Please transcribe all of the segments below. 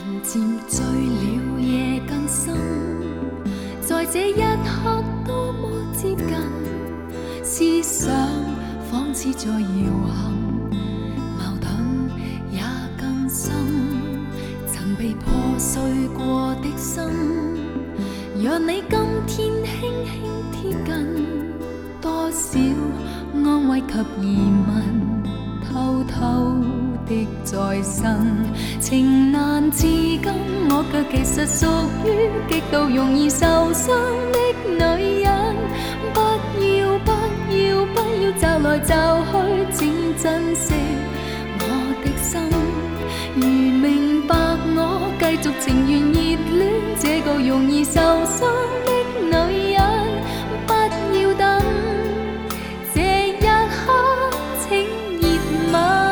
渐醉了，夜更深，在这一刻多么接近，思想仿似在摇撼，矛盾也更深。曾被破碎过的心，让你今天轻轻贴近，多少安慰及疑问，偷偷的再生。情难自禁，我却其实属于极度容易受伤的女人。不要不要不要找来找去，请珍惜我的心。如明白我，继续情愿热恋这个容易受伤的女人。不要等这一刻，请热吻。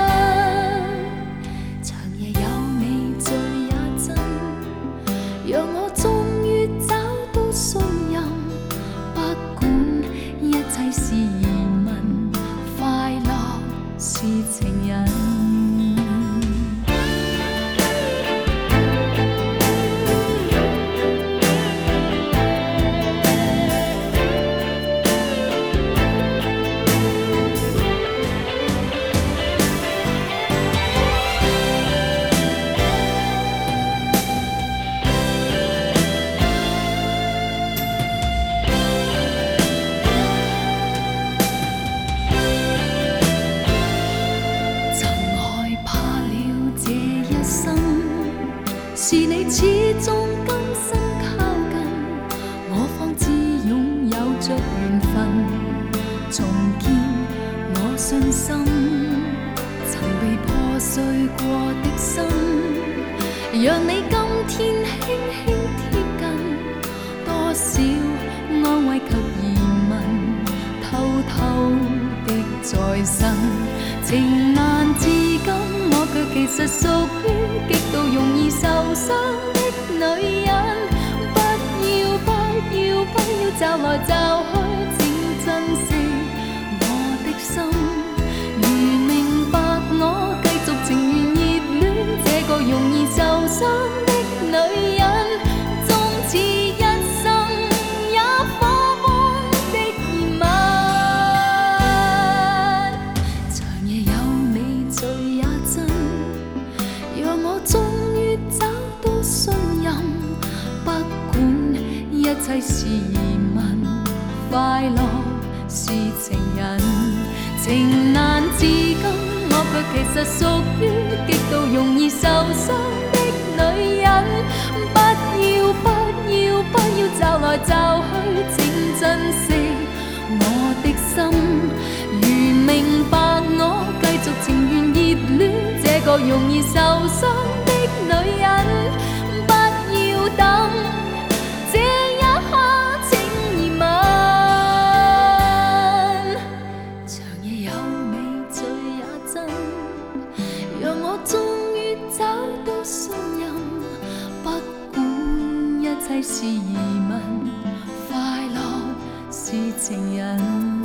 长夜有你醉也真，让我终于找到信任。不管一切是疑问，快乐是情人。是你始終甘心靠近，我方知擁有着緣分，重建我信心。曾被破碎過的心，讓你今天輕輕貼近，多少安慰及疑問，偷偷的再生。情難自禁，我卻其實屬於極度容易受傷的女人。不要不要不要找來找去，請珍惜我的心。如明白我，繼續情願熱戀這個容易受傷的女人。終此一生也火般的熱吻，長夜有你醉也真，讓我終於找到信任。不管一切是疑問，快樂是情人。情難自禁，我卻其實屬於極度容易受傷的女人。不要不要不要找來找去，請珍惜我的心。如明白我，繼續情願熱戀這個容易受傷的女人。不要等這一刻，請熱吻。長夜有你醉也真，讓我終於找到信任。不管一切是疑問，快樂是情人。